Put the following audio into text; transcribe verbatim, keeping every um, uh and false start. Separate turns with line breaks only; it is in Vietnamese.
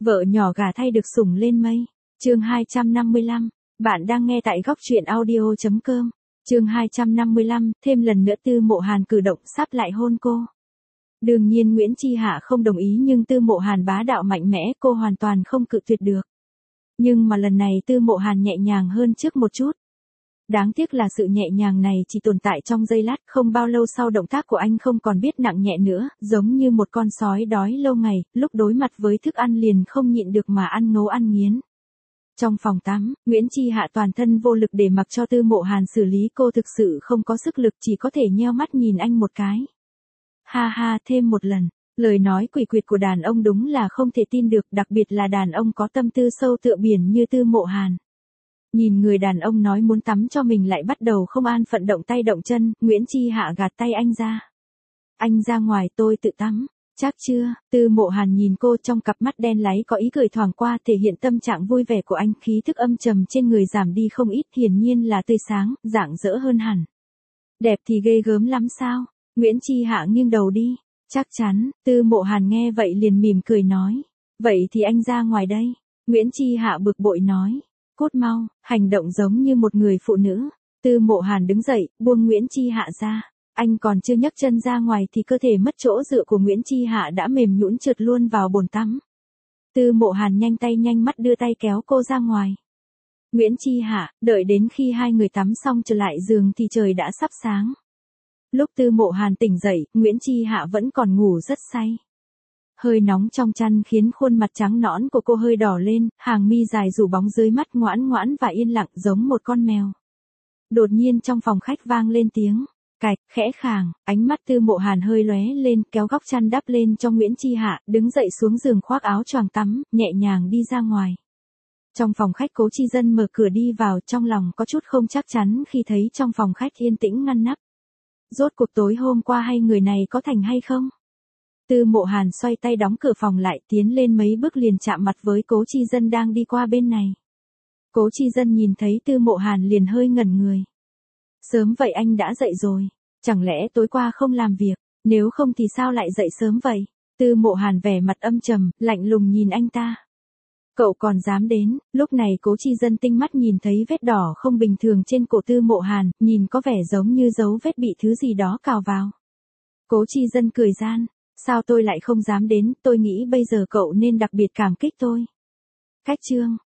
Vợ nhỏ gả thay được sủng lên mây. Chương hai trăm năm mươi lăm. Bạn đang nghe tại góc truyện audio chấm com. Chương hai trăm năm mươi lăm, thêm lần nữa Tư Mộ Hàn cử động sắp lại hôn cô. Đương nhiên Nguyễn Chi Hạ không đồng ý, nhưng Tư Mộ Hàn bá đạo mạnh mẽ, cô hoàn toàn không cự tuyệt được. Nhưng mà lần này Tư Mộ Hàn nhẹ nhàng hơn trước một chút. Đáng tiếc là sự nhẹ nhàng này chỉ tồn tại trong giây lát, không bao lâu sau động tác của anh không còn biết nặng nhẹ nữa, giống như một con sói đói lâu ngày, lúc đối mặt với thức ăn liền không nhịn được mà ăn ngấu ăn nghiến. Trong phòng tắm, Nguyễn Chi Hạ toàn thân vô lực để mặc cho Tư Mộ Hàn xử lý, cô thực sự không có sức lực, chỉ có thể nheo mắt nhìn anh một cái. Ha ha, thêm một lần. Lời nói quỷ quyệt của đàn ông đúng là không thể tin được, đặc biệt là đàn ông có tâm tư sâu tựa biển như Tư Mộ Hàn. Nhìn người đàn ông nói muốn tắm cho mình lại bắt đầu không an phận động tay động chân, Nguyễn Chi Hạ gạt tay anh ra. Anh ra ngoài, tôi tự tắm. Chắc chưa? Tư Mộ Hàn nhìn cô, trong cặp mắt đen láy có ý cười thoảng qua, thể hiện tâm trạng vui vẻ của anh, khí thức âm trầm trên người giảm đi không ít, hiển nhiên là tươi sáng, rạng rỡ hơn hẳn. Đẹp thì ghê gớm lắm sao? Nguyễn Chi Hạ nghiêng đầu đi. Chắc chắn. Tư Mộ Hàn nghe vậy liền mỉm cười nói. Vậy thì anh ra ngoài đây. Nguyễn Chi Hạ bực bội nói. Cút mau, hành động giống như một người phụ nữ. Tư Mộ Hàn đứng dậy, buông Nguyễn Chi Hạ ra. Anh còn chưa nhấc chân ra ngoài thì cơ thể mất chỗ dựa của Nguyễn Chi Hạ đã mềm nhũn trượt luôn vào bồn tắm. Tư Mộ Hàn nhanh tay nhanh mắt đưa tay kéo cô ra ngoài. Nguyễn Chi Hạ, đợi đến khi hai người tắm xong trở lại giường thì trời đã sắp sáng. Lúc Tư Mộ Hàn tỉnh dậy, Nguyễn Chi Hạ vẫn còn ngủ rất say. Hơi nóng trong chăn khiến khuôn mặt trắng nõn của cô hơi đỏ lên, hàng mi dài rủ bóng dưới mắt, ngoãn ngoãn và yên lặng giống một con mèo. Đột nhiên trong phòng khách vang lên tiếng cạch, khẽ khàng, ánh mắt Tư Mộ Hàn hơi lóe lên, kéo góc chăn đắp lên cho Nguyễn Chi Hạ, đứng dậy xuống giường khoác áo choàng tắm, nhẹ nhàng đi ra ngoài. Trong phòng khách Cố Chi Dân mở cửa đi vào, trong lòng có chút không chắc chắn khi thấy trong phòng khách yên tĩnh ngăn nắp. Rốt cuộc tối hôm qua hai người này có thành hay không? Tư Mộ Hàn xoay tay đóng cửa phòng lại, tiến lên mấy bước liền chạm mặt với Cố Chi Dân đang đi qua bên này. Cố Chi Dân nhìn thấy Tư Mộ Hàn liền hơi ngẩn người. Sớm vậy anh đã dậy rồi, chẳng lẽ tối qua không làm việc, nếu không thì sao lại dậy sớm vậy? Tư Mộ Hàn vẻ mặt âm trầm, lạnh lùng nhìn anh ta. Cậu còn dám đến? Lúc này Cố Chi Dân tinh mắt nhìn thấy vết đỏ không bình thường trên cổ Tư Mộ Hàn, nhìn có vẻ giống như dấu vết bị thứ gì đó cào vào. Cố Chi Dân cười gian, sao tôi lại không dám đến, tôi nghĩ bây giờ cậu nên đặc biệt cảm kích tôi. Cách chương,